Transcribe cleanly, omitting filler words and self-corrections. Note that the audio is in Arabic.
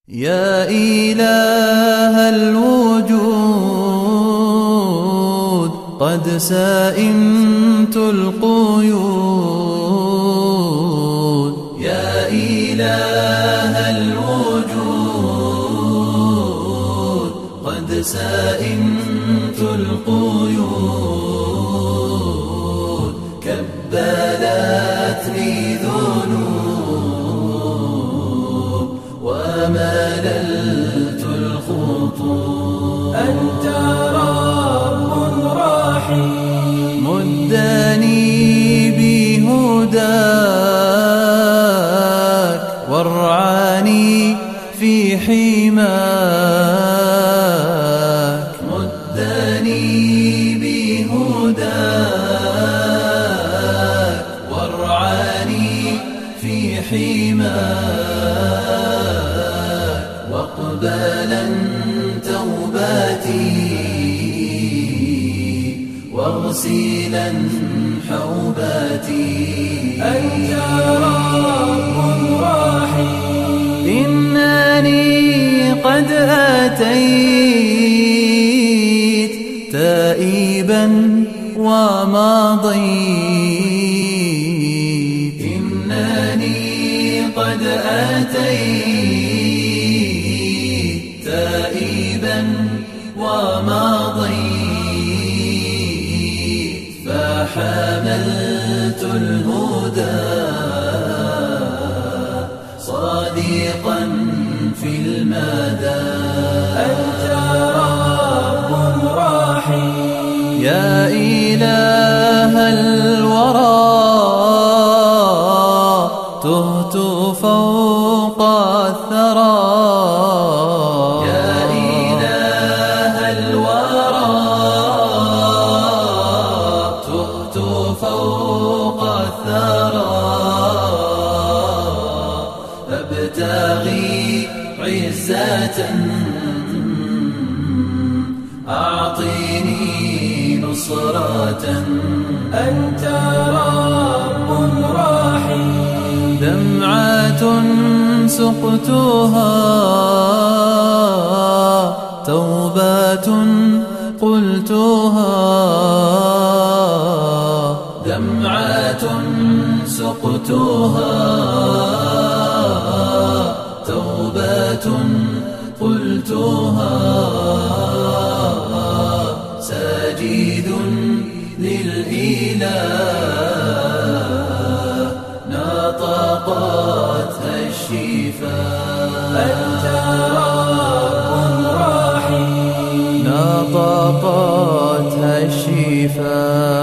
يا إله الوجود قد سئمت القيود. يا إله الوجود قد سئمت القيود. كبلتني ذنوب ومللت الخطوب. أنت رب رحيم مدني بهداك وارعاني في حماك. مدني بهداك وارعاني في حماك. واقبلا توباتي واغسلا حوباتي. أنت رب رحيم إنني قد أتيت تائبا ومضيت. إنني قد أتيت تائبا ومضيت. فحملت الهدى صادقا في المدى. أنت رب رحيم يا إله الورى تهت فوق الثرى. يا إله الورى تهت فوق الثرى. أبتغي عزة أعطيني نصرة. أنت رب رحيم دمعة سقتها توبة قلتها. دمعة سقتها توبة قلتها. ساجد للإله نطقتها الشفاء. أنت رب رحيم نطقتها الشفاء.